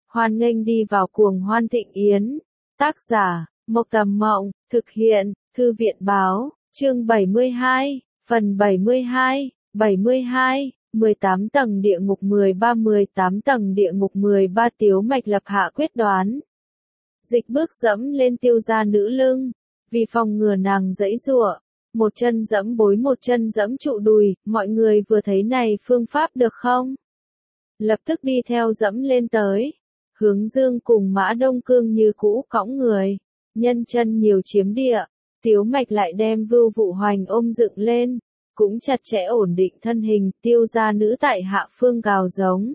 Hoan nghênh đi vào cuồng hoan thịnh yến. Tác giả, Mộc Tầm Mộng, thực hiện, Thư viện Báo, chương 72, phần 72, 18 tầng địa ngục 18 tầng địa ngục 13 Tiếu Mạch lập hạ quyết đoán. Dịch bước dẫm lên Tiêu gia nữ lưng, vì phòng ngừa nàng giãy giụa, một chân dẫm bối một chân dẫm trụ đùi, mọi người vừa thấy này phương pháp được không? Lập tức đi theo dẫm lên tới. Hướng Dương cùng Mã Đông Cương như cũ cõng người, nhân chân nhiều chiếm địa, Tiếu Mạch lại đem Vưu Vụ Hoành ôm dựng lên, cũng chặt chẽ ổn định thân hình, Tiêu gia nữ tại hạ phương gào giống.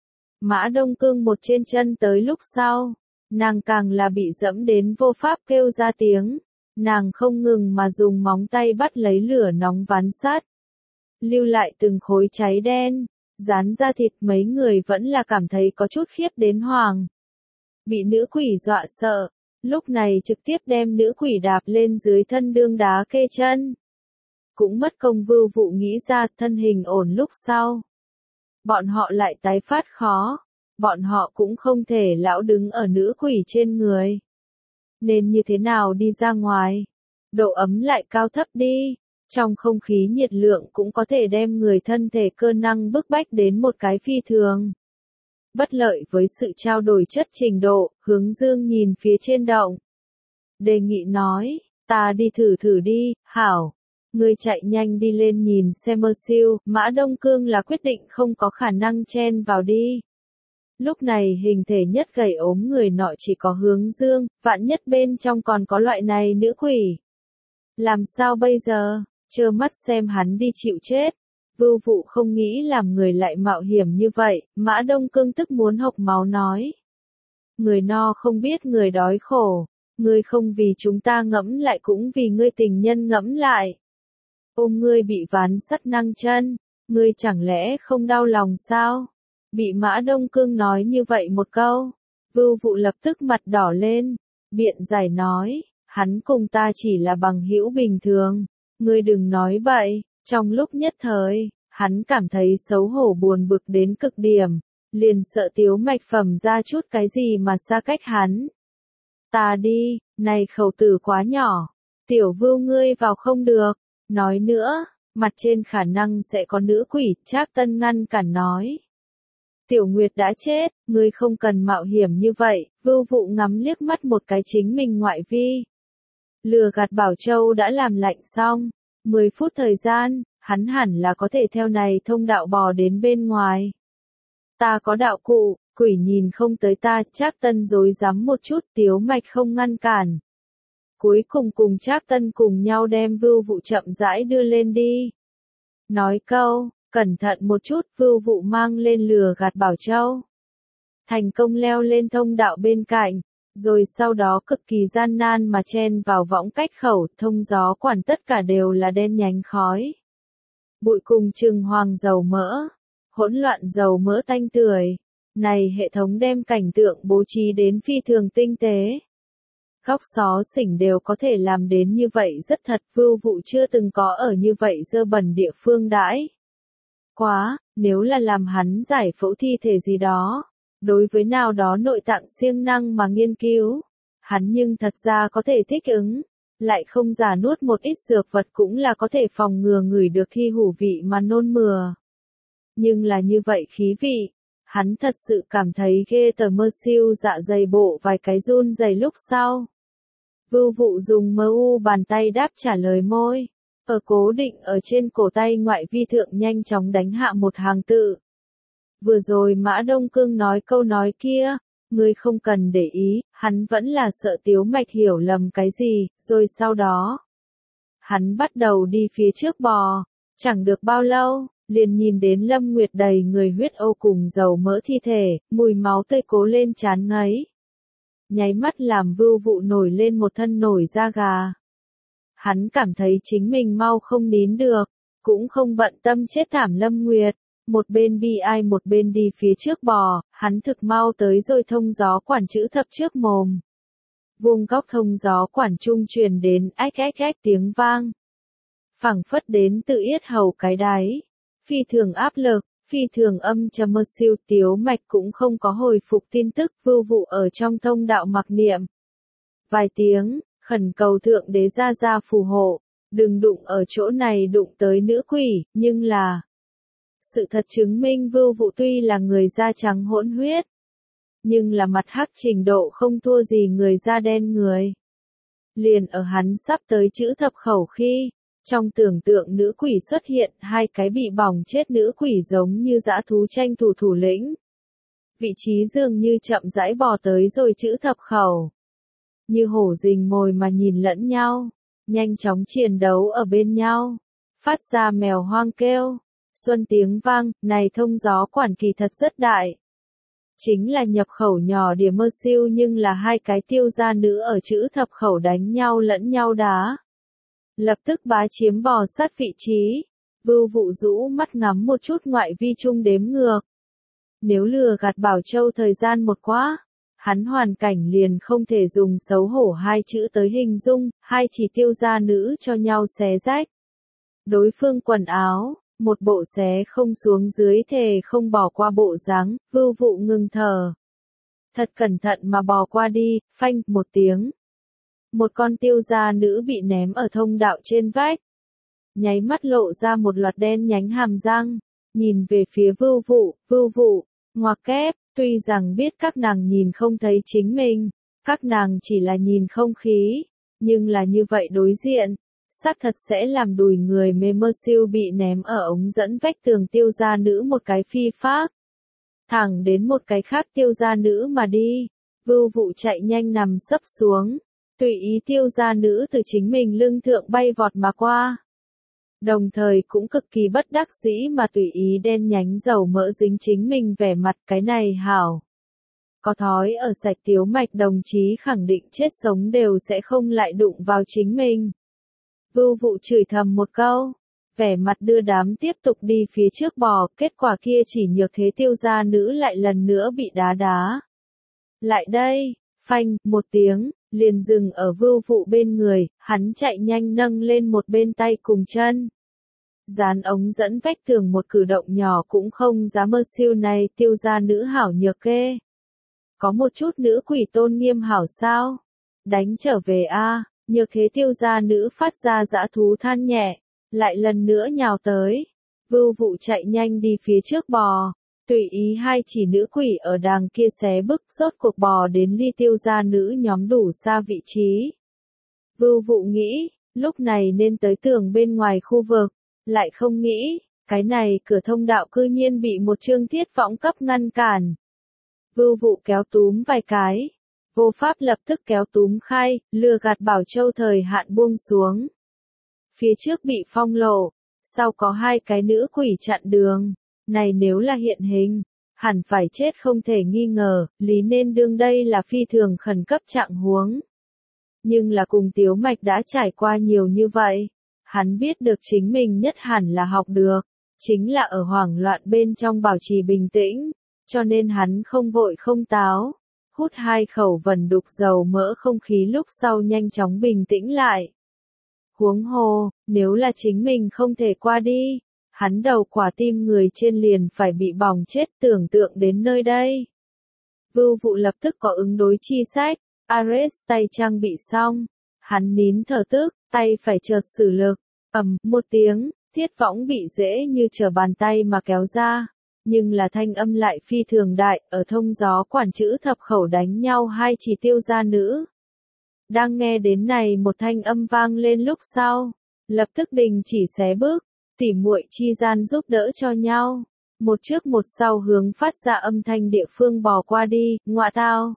Mã Đông Cương một trên chân tới lúc sau, nàng càng là bị dẫm đến vô pháp kêu ra tiếng, nàng không ngừng mà dùng móng tay bắt lấy lửa nóng ván sắt, lưu lại từng khối cháy đen, dán ra thịt. Mấy người vẫn là cảm thấy có chút khiếp đến hoàng. Bị nữ quỷ dọa sợ, lúc này trực tiếp đem nữ quỷ đạp lên dưới thân đương đá kê chân. Cũng mất công Vưu Vụ nghĩ ra thân hình ổn lúc sau. Bọn họ lại tái phát khó, bọn họ cũng không thể lão đứng ở nữ quỷ trên người. Nên như thế nào đi ra ngoài? Độ ấm lại cao thấp đi, trong không khí nhiệt lượng cũng có thể đem người thân thể cơ năng bức bách đến một cái phi thường. Bất lợi với sự trao đổi chất trình độ, Hướng Dương nhìn phía trên động. Đề nghị nói, ta đi thử đi, hảo. Ngươi chạy nhanh đi lên nhìn xem mơ siêu, Mã Đông Cương là quyết định không có khả năng chen vào đi. Lúc này hình thể nhất gầy ốm người nọ chỉ có Hướng Dương, vạn nhất bên trong còn có loại này nữ quỷ. Làm sao bây giờ, trơ mắt xem hắn đi chịu chết. Vưu Vụ không nghĩ làm người lại mạo hiểm như vậy, Mã Đông Cương tức muốn hộc máu nói. Người no không biết người đói khổ, ngươi không vì chúng ta ngẫm lại cũng vì ngươi tình nhân ngẫm lại. Ôm ngươi bị ván sắt năng chân, ngươi chẳng lẽ không đau lòng sao? Bị Mã Đông Cương nói như vậy một câu, Vưu Vụ lập tức mặt đỏ lên, biện giải nói, hắn cùng ta chỉ là bằng hữu bình thường, ngươi đừng nói bậy. Trong lúc nhất thời, hắn cảm thấy xấu hổ buồn bực đến cực điểm, liền sợ Tiếu Mạch phẩm ra chút cái gì mà xa cách hắn. Ta đi, này khẩu tử quá nhỏ, tiểu Vưu ngươi vào không được, nói nữa, mặt trên khả năng sẽ có nữ quỷ, Trác Tân ngăn cản nói. Tiểu Nguyệt đã chết, ngươi không cần mạo hiểm như vậy, Vưu Vụ ngắm liếc mắt một cái chính mình ngoại vi. Lừa gạt Bảo Châu đã làm lạnh xong, 10 phút thời gian, hắn hẳn là có thể theo này thông đạo bò đến bên ngoài. Ta có đạo cụ, quỷ nhìn không tới ta, Trác Tân rối rắm một chút, Tiếu Mạch không ngăn cản. Cuối cùng cùng Trác Tân cùng nhau đem Vưu Vụ chậm rãi đưa lên đi. Nói câu, cẩn thận một chút, Vưu Vụ mang lên lừa gạt Bảo Châu. Thành công leo lên thông đạo bên cạnh, rồi sau đó cực kỳ gian nan mà chen vào võng cách khẩu, thông gió quản tất cả đều là đen nhánh khói. Bụi cùng chừng hoàng dầu mỡ, hỗn loạn dầu mỡ tanh tưởi. Này hệ thống đem cảnh tượng bố trí đến phi thường tinh tế. Góc xó xỉnh đều có thể làm đến như vậy rất thật, Vưu Vụ chưa từng có ở như vậy dơ bẩn địa phương đãi. Quá, nếu là làm hắn giải phẫu thi thể gì đó, đối với nào đó nội tạng siêng năng mà nghiên cứu, hắn nhưng thật ra có thể thích ứng, lại không giả nuốt một ít dược vật cũng là có thể phòng ngừa ngửi được thi hủ vị mà nôn mửa. Nhưng là như vậy khí vị, hắn thật sự cảm thấy ghê tởm. Mơ siêu dạ dày bộ vài cái run rẩy lúc sau. Vưu Vụ dùng bàn tay đáp trả lời môi, ở cố định ở trên cổ tay ngoại vi thượng nhanh chóng đánh hạ một hàng tự. Vừa rồi Mã Đông Cương nói câu nói kia, ngươi không cần để ý, hắn vẫn là sợ Tiếu Mạch hiểu lầm cái gì, rồi sau đó. Hắn bắt đầu đi phía trước bò, chẳng được bao lâu, liền nhìn đến Lâm Nguyệt đầy người huyết ô cùng dầu mỡ thi thể, mùi máu tươi cố lên chán ngấy. Nháy mắt làm Vưu Vụ nổi lên một thân nổi da gà. Hắn cảm thấy chính mình mau không nín được, cũng không bận tâm chết thảm Lâm Nguyệt. Một bên bi ai một bên đi phía trước bò, hắn thực mau tới rồi thông gió quản chữ thập trước mồm. Vuông góc thông gió quản trung truyền đến ách ách ách tiếng vang. Phảng phất đến từ yết hầu cái đáy. Phi thường áp lực, Phi thường âm trầm mơ siêu Tiếu Mạch cũng không có hồi phục tin tức vưu vụ ở trong thông đạo mặc niệm. Vài tiếng, khẩn cầu thượng đế ra phù hộ, đừng đụng ở chỗ này đụng tới nữ quỷ, nhưng là sự thật chứng minh vưu vụ tuy là người da trắng hỗn huyết, nhưng là mặt hắc trình độ không thua gì người da đen người. Liền ở hắn sắp tới chữ thập khẩu khi, trong tưởng tượng nữ quỷ xuất hiện hai cái bị bỏng chết nữ quỷ giống như dã thú tranh thủ thủ lĩnh. Vị trí dường như chậm rãi bò tới rồi chữ thập khẩu. Như hổ rình mồi mà nhìn lẫn nhau, nhanh chóng chiến đấu ở bên nhau, phát ra mèo hoang kêu. Xuân tiếng vang, này thông gió quản kỳ thật rất đại. Chính là nhập khẩu nhỏ đỉa mơ siêu nhưng là hai cái tiêu gia nữ ở chữ thập khẩu đánh nhau lẫn nhau đá. Lập tức bá chiếm bò sát vị trí. Vưu vụ rũ mắt ngắm một chút ngoại vi trung đếm ngược. Nếu lừa gạt Bảo Châu thời gian một quá, hắn hoàn cảnh liền không thể dùng xấu hổ hai chữ tới hình dung, hai chỉ tiêu gia nữ cho nhau xé rách. Đối phương quần áo, một bộ xé không xuống dưới thề không bỏ qua bộ dáng, vưu vụ ngừng thở. Thật cẩn thận mà bò qua đi, phanh, một tiếng. Một con tiêu gia nữ bị ném ở thông đạo trên vách. Nháy mắt lộ ra một loạt đen nhánh hàm răng, nhìn về phía vưu vụ, ngoặc kép, tuy rằng biết các nàng nhìn không thấy chính mình, các nàng chỉ là nhìn không khí, nhưng là như vậy đối diện, xác thật sẽ làm đùi người mê mơ siêu bị ném ở ống dẫn vách tường tiêu gia nữ một cái phi phác. Thẳng đến một cái khác tiêu gia nữ mà đi, vưu vụ chạy nhanh nằm sấp xuống, tùy ý tiêu gia nữ từ chính mình lưng thượng bay vọt mà qua. Đồng thời cũng cực kỳ bất đắc dĩ mà tùy ý đen nhánh dầu mỡ dính chính mình vẻ mặt cái này hảo. Có thói ở sạch Tiếu Mạch đồng chí khẳng định chết sống đều sẽ không lại đụng vào chính mình. Vưu vụ chửi thầm một câu, vẻ mặt đưa đám tiếp tục đi phía trước bò, kết quả kia chỉ nhược thế tiêu gia nữ lại lần nữa bị đá. Lại đây, phanh, một tiếng, liền dừng ở vưu vụ bên người, hắn chạy nhanh nâng lên một bên tay cùng chân. Dán ống dẫn vách tường một cử động nhỏ cũng không dám mơ siêu này tiêu gia nữ hảo nhược kê. Có một chút nữ quỷ tôn nghiêm hảo sao? Đánh trở về a. Nhược thế tiêu gia nữ phát ra dã thú than nhẹ, lại lần nữa nhào tới. Vưu vụ chạy nhanh đi phía trước bò, tùy ý hai chỉ nữ quỷ ở đàng kia xé bức rốt cuộc bò đến ly tiêu gia nữ nhóm đủ xa vị trí. Vưu vụ nghĩ, lúc này nên tới tường bên ngoài khu vực, lại không nghĩ, cái này cửa thông đạo cư nhiên bị một chương thiết võng cấp ngăn cản. Vưu vụ kéo túm vài cái. Vô pháp lập tức kéo túm khai, lừa gạt Bảo Châu thời hạn buông xuống. Phía trước bị phong lộ, sau có hai cái nữ quỷ chặn đường. Này nếu là hiện hình, hẳn phải chết không thể nghi ngờ, lý nên đương đây là phi thường khẩn cấp trạng huống. Nhưng là cùng Tiếu Mạch đã trải qua nhiều như vậy, hắn biết được chính mình nhất hẳn là học được, chính là ở hoảng loạn bên trong bảo trì bình tĩnh, cho nên hắn không vội không táo. Hút hai khẩu vần đục dầu mỡ không khí lúc sau nhanh chóng bình tĩnh lại. Huống hồ, nếu là chính mình không thể qua đi, hắn đầu quả tim người trên liền phải bị bỏng chết tưởng tượng đến nơi đây. Vưu vụ lập tức có ứng đối chi sách, Ares tay trang bị xong, hắn nín thở tức, tay phải chợt sử lực, một tiếng, thiết võng bị dễ như trở bàn tay mà kéo ra. Nhưng là thanh âm lại phi thường đại, ở thông gió quản chữ thập khẩu đánh nhau hai chỉ tiêu gia nữ. Đang nghe đến này một thanh âm vang lên lúc sau, lập tức đình chỉ xé bước, tỉ muội chi gian giúp đỡ cho nhau. Một trước một sau hướng phát ra âm thanh địa phương bò qua đi, ngọa tao.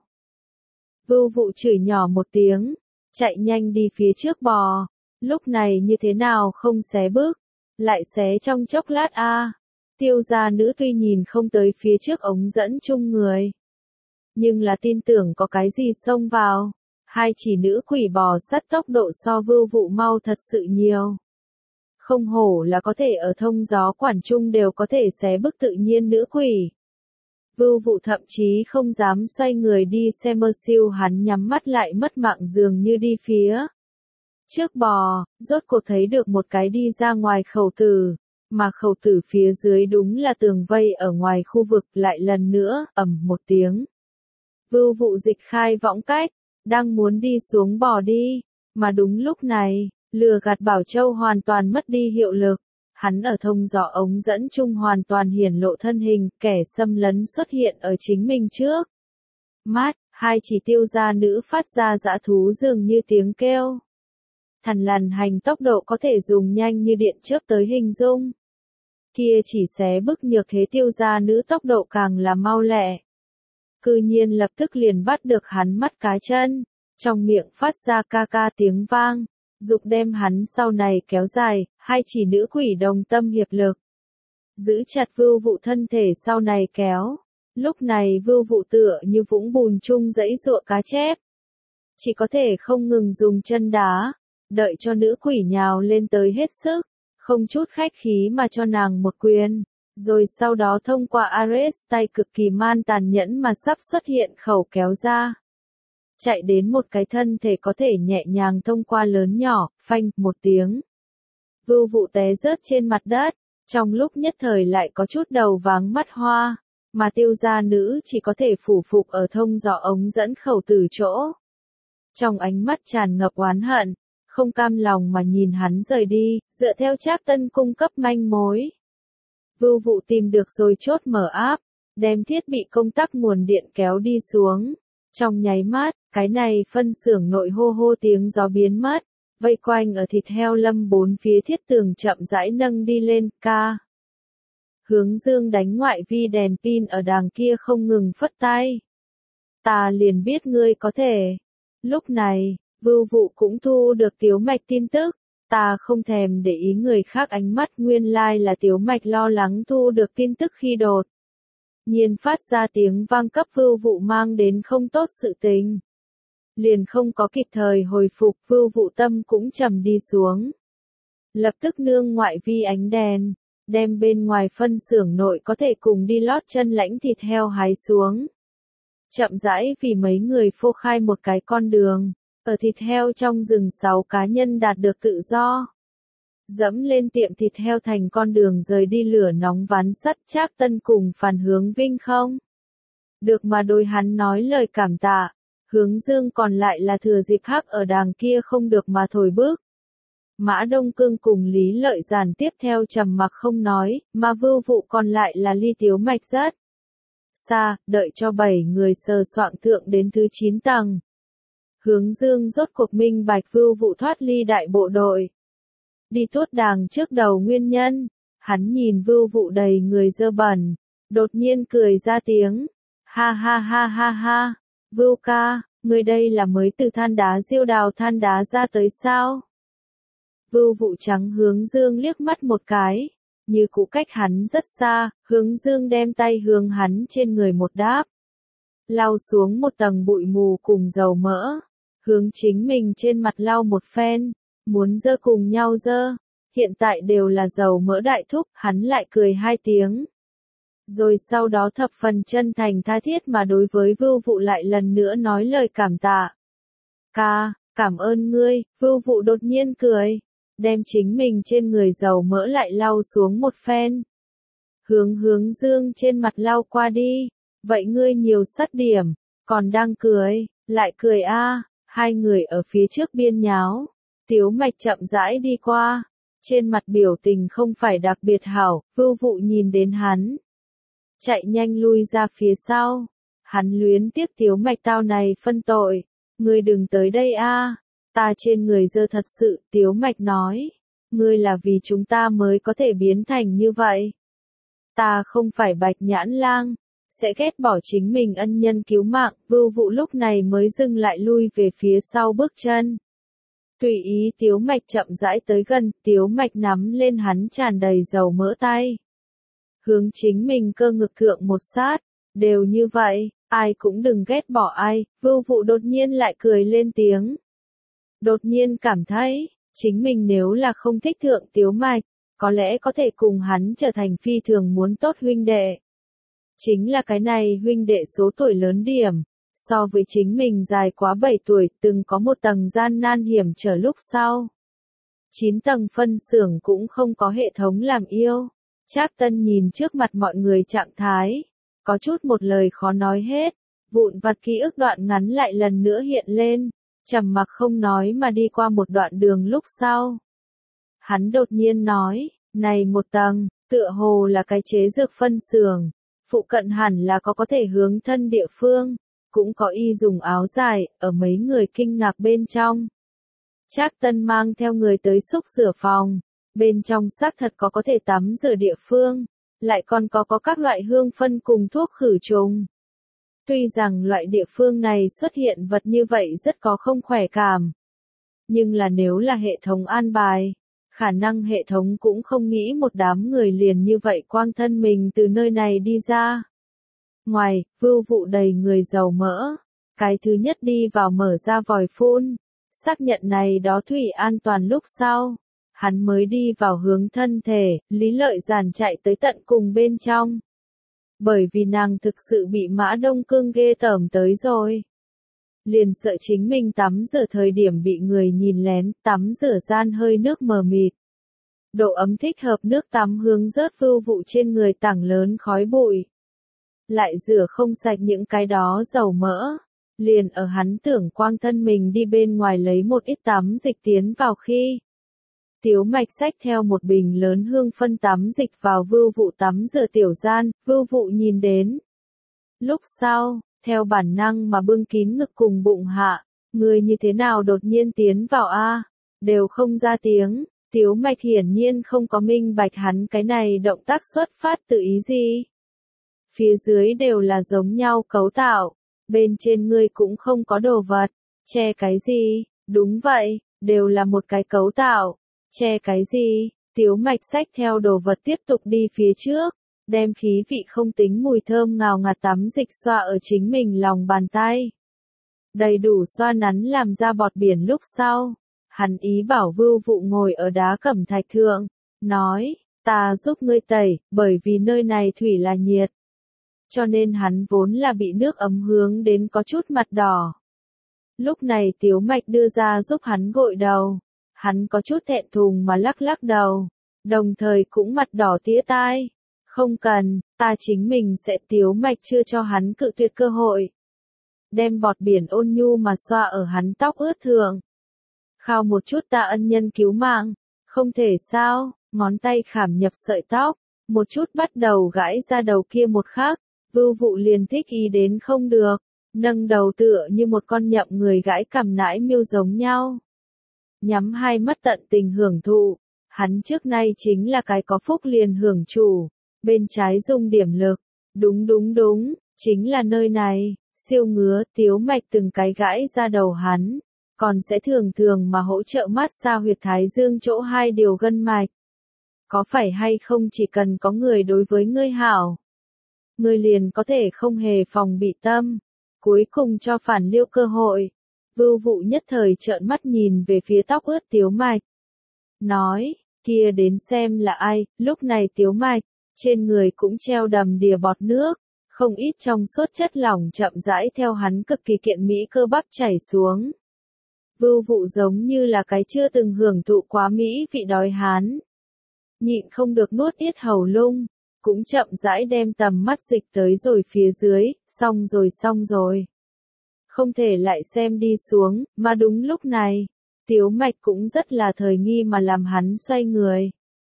Vưu vụ chửi nhỏ một tiếng, chạy nhanh đi phía trước bò, lúc này như thế nào không xé bước, lại xé trong chốc lát a. Tiêu gia nữ tuy nhìn không tới phía trước ống dẫn chung người, nhưng là tin tưởng có cái gì xông vào. Hai chỉ nữ quỷ bò sát tốc độ so vưu vụ mau thật sự nhiều. Không hổ là có thể ở thông gió quản trung đều có thể xé bức tự nhiên nữ quỷ. Vưu vụ thậm chí không dám xoay người đi xem mơ siêu, hắn nhắm mắt lại mất mạng dường như đi phía trước bò, rốt cuộc thấy được một cái đi ra ngoài khẩu tử. mà khẩu tử phía dưới đúng là tường vây ở ngoài khu vực lại lần nữa, ầm một tiếng. Vưu Vụ dịch khai võng cách, đang muốn đi xuống bỏ đi, mà đúng lúc này, lừa gạt Bảo Châu hoàn toàn mất đi hiệu lực. Hắn ở thông gió ống dẫn chung hoàn toàn hiển lộ thân hình, kẻ xâm lấn xuất hiện ở chính mình trước. Mắt, hai chỉ tiêu gia nữ phát ra dã thú dường như tiếng kêu. Thằn lằn hành tốc độ có thể dùng nhanh như điện chớp tới hình dung. Kia chỉ xé bức nhược thế tiêu gia nữ tốc độ càng là mau lẹ. Cư nhiên lập tức liền bắt được hắn mắt cá chân, trong miệng phát ra ca ca tiếng vang, dục đem hắn sau này kéo dài, hai chỉ nữ quỷ đồng tâm hiệp lực. Giữ chặt Vưu Vụ thân thể sau này kéo, lúc này Vưu Vụ tựa như vũng bùn chung dãy giụa cá chép. Chỉ có thể không ngừng dùng chân đá, đợi cho nữ quỷ nhào lên tới hết sức, không chút khách khí mà cho nàng một quyền. Rồi sau đó thông qua Ares tay cực kỳ man tàn nhẫn mà sắp xuất hiện khẩu kéo ra. Chạy đến một cái thân thể có thể nhẹ nhàng thông qua lớn nhỏ, phanh, một tiếng. Vưu Vụ té rớt trên mặt đất, trong lúc nhất thời lại có chút đầu váng mắt hoa, mà tiêu gia nữ chỉ có thể phủ phục ở thông gió ống dẫn khẩu từ chỗ. Trong ánh mắt tràn ngập oán hận, không cam lòng mà nhìn hắn rời đi, dựa theo Trác Tân cung cấp manh mối. Vưu Vụ tìm được rồi chốt mở áp, đem thiết bị công tắc nguồn điện kéo đi xuống. Trong nháy mắt, cái này phân xưởng nội hô hô tiếng gió biến mất, vây quanh ở thịt heo lâm bốn phía thiết tường chậm rãi nâng đi lên, ca. Hướng Dương đánh ngoại vi đèn pin ở đàng kia không ngừng phất tay. Ta liền biết ngươi có thể. Lúc này, Vưu Vụ cũng thu được Tiếu Mạch tin tức. Ta không thèm để ý người khác ánh mắt, nguyên lai là Tiếu Mạch lo lắng thu được tin tức khi đột nhiên phát ra tiếng vang cấp Vưu Vụ mang đến không tốt sự tình. Liền không có kịp thời hồi phục, Vưu Vụ tâm cũng trầm đi xuống. Lập tức nương ngoại vi ánh đèn, đem bên ngoài phân xưởng nội có thể cùng đi lót chân lãnh thịt heo hái xuống. Chậm rãi vì mấy người phô khai một cái con đường, ở thịt heo trong rừng 6 cá nhân đạt được tự do. Dẫm lên tiệm thịt heo thành con đường rời đi lửa nóng ván sắt, Trác Tân cùng Phàn Hướng Vinh không được mà đôi hắn nói lời cảm tạ. Hướng Dương còn lại là thừa dịp hắc ở đàng kia không được mà thổi bước. Mã Đông Cương cùng Lý Lợi Giản tiếp theo trầm mặc không nói, mà Vưu Vụ còn lại là ly Tiếu Mạch rất xa, đợi cho 7 người sờ soạng thượng đến thứ 9 tầng. Hướng Dương rốt cuộc minh bạch Vưu Vụ thoát ly đại bộ đội. Đi tuốt đàng trước đầu nguyên nhân, hắn nhìn Vưu Vụ đầy người dơ bẩn, đột nhiên cười ra tiếng. Ha ha ha ha ha, Vưu ca, người đây là mới từ than đá diêu đào than đá ra tới sao? Vưu Vụ trắng Hướng Dương liếc mắt một cái, như cũ cách hắn rất xa, Hướng Dương đem tay hướng hắn trên người một đáp. Lau xuống một tầng bụi mù cùng dầu mỡ, hướng chính mình trên mặt lau một phen, muốn dơ cùng nhau dơ, hiện tại đều là dầu mỡ đại thúc, hắn lại cười 2 tiếng. Rồi sau đó thập phần chân thành tha thiết mà đối với Vưu Vụ lại lần nữa nói lời cảm tạ. Ca, cảm ơn ngươi, Vưu Vụ đột nhiên cười, đem chính mình trên người dầu mỡ lại lau xuống một phen. Hướng Dương trên mặt lau qua đi, vậy ngươi nhiều sắt điểm, còn đang cười, lại cười a. Hai người ở phía trước biên nháo, Tiếu Mạch chậm rãi đi qua, trên mặt biểu tình không phải đặc biệt hảo, Vưu Vụ nhìn đến hắn, chạy nhanh lui ra phía sau. Hắn luyến tiếc Tiếu Mạch tao này phân tội, ngươi đừng tới đây a, ta trên người dơ thật sự, Tiếu Mạch nói, ngươi là vì chúng ta mới có thể biến thành như vậy. Ta không phải Bạch Nhãn Lang, sẽ ghét bỏ chính mình ân nhân cứu mạng. Vưu Vụ lúc này mới dừng lại lui về phía sau bước chân. Tùy ý Tiếu Mạch chậm rãi tới gần, Tiếu Mạch nắm lên hắn tràn đầy dầu mỡ tay. Hướng chính mình cơ ngực thượng một sát, đều như vậy, ai cũng đừng ghét bỏ ai. Vưu Vụ đột nhiên lại cười lên tiếng. Đột nhiên cảm thấy, chính mình nếu là không thích thượng Tiếu Mạch, có lẽ có thể cùng hắn trở thành phi thường muốn tốt huynh đệ. Chính là cái này huynh đệ số tuổi lớn điểm, so với chính mình dài quá 7 tuổi, từng có một tầng gian nan hiểm trở lúc sau. 9 tầng phân xưởng cũng không có hệ thống làm yêu. Trác Tân nhìn trước mặt mọi người trạng thái, có chút một lời khó nói hết, vụn vặt ký ức đoạn ngắn lại lần nữa hiện lên, trầm mặc không nói mà đi qua một đoạn đường lúc sau. Hắn đột nhiên nói, này một tầng, tựa hồ là cái chế dược phân xưởng, phụ cận hẳn là có thể hướng thân địa phương, cũng có y dùng áo dài, ở mấy người kinh ngạc bên trong. Trác Tân mang theo người tới xúc rửa phòng, bên trong xác thật có thể tắm rửa địa phương, lại còn có các loại hương phân cùng thuốc khử trùng. Tuy rằng loại địa phương này xuất hiện vật như vậy rất có không khỏe cảm, nhưng là nếu là hệ thống an bài, khả năng hệ thống cũng không nghĩ một đám người liền như vậy quang thân mình từ nơi này đi ra. Ngoài, vưu vụ đầy người dầu mỡ, cái thứ nhất đi vào mở ra vòi phun, xác nhận này đó thủy an toàn lúc sau, hắn mới đi vào hướng thân thể, Lý Lợi Giản chạy tới tận cùng bên trong. Bởi vì nàng thực sự bị Mã Đông Cương ghê tởm tới rồi. Liền sợ chính mình tắm rửa thời điểm bị người nhìn lén, tắm rửa gian hơi nước mờ mịt. Độ ấm thích hợp nước tắm hướng rớt vưu vụ trên người tảng lớn khói bụi. Lại rửa không sạch những cái đó dầu mỡ. Liền ở hắn tưởng quang thân mình đi bên ngoài lấy một ít tắm dịch tiến vào khi. Tiếu Mạch xách theo một bình lớn hương phân tắm dịch vào vưu vụ tắm rửa tiểu gian, vưu vụ nhìn đến. Lúc sau, theo bản năng mà bưng kín ngực cùng bụng hạ, người như thế nào đột nhiên tiến vào a, đều không ra tiếng, Tiếu Mạch hiển nhiên không có minh bạch hắn cái này động tác xuất phát từ ý gì. Phía dưới đều là giống nhau cấu tạo, bên trên ngươi cũng không có đồ vật, che cái gì, đúng vậy, đều là một cái cấu tạo, che cái gì, Tiếu Mạch xách theo đồ vật tiếp tục đi phía trước. Đem khí vị không tính mùi thơm ngào ngạt tắm dịch xoa ở chính mình lòng bàn tay. Đầy đủ xoa nắn làm ra bọt biển lúc sau. Hắn ý bảo vưu vụ ngồi ở đá cẩm thạch thượng. Nói, ta giúp ngươi tẩy, bởi vì nơi này thủy là nhiệt. Cho nên hắn vốn là bị nước ấm hướng đến có chút mặt đỏ. Lúc này Tiếu Mạch đưa ra giúp hắn gội đầu. Hắn có chút thẹn thùng mà lắc lắc đầu. Đồng thời cũng mặt đỏ tía tai. Không cần, ta chính mình sẽ. Tiếu Mạch chưa cho hắn cự tuyệt cơ hội. Đem bọt biển ôn nhu mà xoa ở hắn tóc ướt thượng. Khao một chút tạ ân nhân cứu mạng, không thể sao, ngón tay khảm nhập sợi tóc, một chút bắt đầu gãi ra đầu kia một khắc, vưu vụ liền thích ý đến không được, nâng đầu tựa như một con nhậm người gãi cằm nãi miêu giống nhau. Nhắm hai mắt tận tình hưởng thụ, hắn trước nay chính là cái có phúc liền hưởng chủ. Bên trái dùng điểm lực, đúng, chính là nơi này, siêu ngứa, Tiếu Mạch từng cái gãi ra đầu hắn, còn sẽ thường thường mà hỗ trợ massage huyệt thái dương chỗ hai điều gân mạch. Có phải hay không chỉ cần có người đối với ngươi hảo, ngươi liền có thể không hề phòng bị tâm, cuối cùng cho phản liêu cơ hội. Vưu vụ nhất thời trợn mắt nhìn về phía tóc ướt Tiếu Mạch. Nói, kia đến xem là ai, lúc này Tiếu Mạch. Trên người cũng treo đầm đìa bọt nước, không ít trong suốt chất lỏng chậm rãi theo hắn cực kỳ kiện mỹ cơ bắp chảy xuống. Vưu vụ giống như là cái chưa từng hưởng thụ quá mỹ vị đói hán. Nhịn không được nuốt yết hầu lung, cũng chậm rãi đem tầm mắt dịch tới rồi phía dưới, xong rồi. Không thể lại xem đi xuống, mà đúng lúc này, Tiếu Mạch cũng rất là thời nghi mà làm hắn xoay người.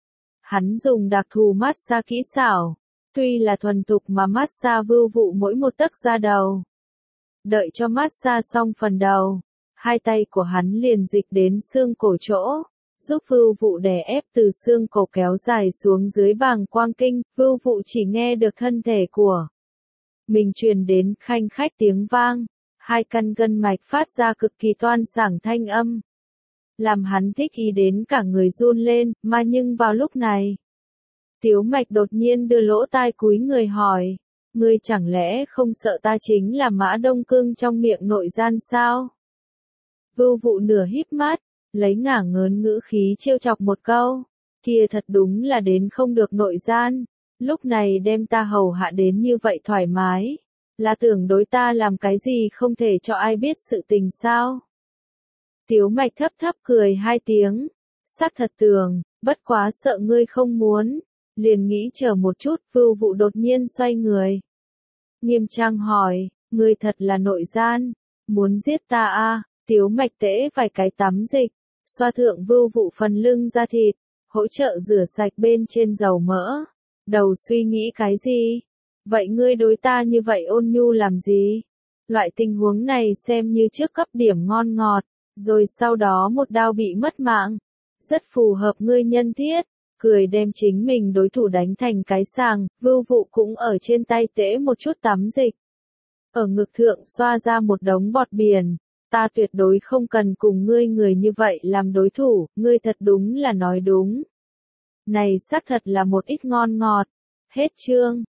Hắn dùng đặc thù massage kỹ xảo, tuy là thuần thục mà massage vưu vụ mỗi một tấc da đầu. Đợi cho massage xong phần đầu, hai tay của hắn liền dịch đến xương cổ chỗ, giúp vưu vụ đè ép từ xương cổ kéo dài xuống dưới bàng quang kinh, vưu vụ chỉ nghe được thân thể của mình truyền đến khanh khách tiếng vang, hai căn gân mạch phát ra cực kỳ toan sảng thanh âm. Làm hắn thích ý đến cả người run lên, mà nhưng vào lúc này, Tiếu Mạch đột nhiên đưa lỗ tai cúi người hỏi, ngươi chẳng lẽ không sợ ta chính là Mã Đông Cương trong miệng nội gian sao? Vưu vụ nửa híp mắt, lấy ngả ngớn ngữ khí trêu chọc một câu, kia thật đúng là đến không được nội gian, lúc này đem ta hầu hạ đến như vậy thoải mái, là tưởng đối ta làm cái gì không thể cho ai biết sự tình sao? Tiếu Mạch thấp thấp cười hai tiếng, Xác thật tường, bất quá sợ ngươi không muốn. Liền nghĩ chờ một chút, Vưu Vụ đột nhiên xoay người. Nghiêm trang hỏi, ngươi thật là nội gian, muốn giết ta à? Tiếu Mạch tễ vài cái tắm dịch, xoa thượng Vưu Vụ phần lưng da thịt, hỗ trợ rửa sạch bên trên dầu mỡ. Đầu suy nghĩ cái gì? Vậy ngươi đối ta như vậy ôn nhu làm gì? Loại tình huống này xem như trước cấp điểm ngon ngọt, rồi sau đó một đao bị mất mạng. Rất phù hợp ngươi nhân thiết, cười đem chính mình đối thủ đánh thành cái sàng, Vưu Vụ cũng ở trên tay tễ một chút tắm dịch. Ở ngực thượng xoa ra một đống bọt biển, ta tuyệt đối không cần cùng ngươi người như vậy làm đối thủ, ngươi thật đúng là nói đúng. Này xác thật là một ít ngon ngọt. Hết chương.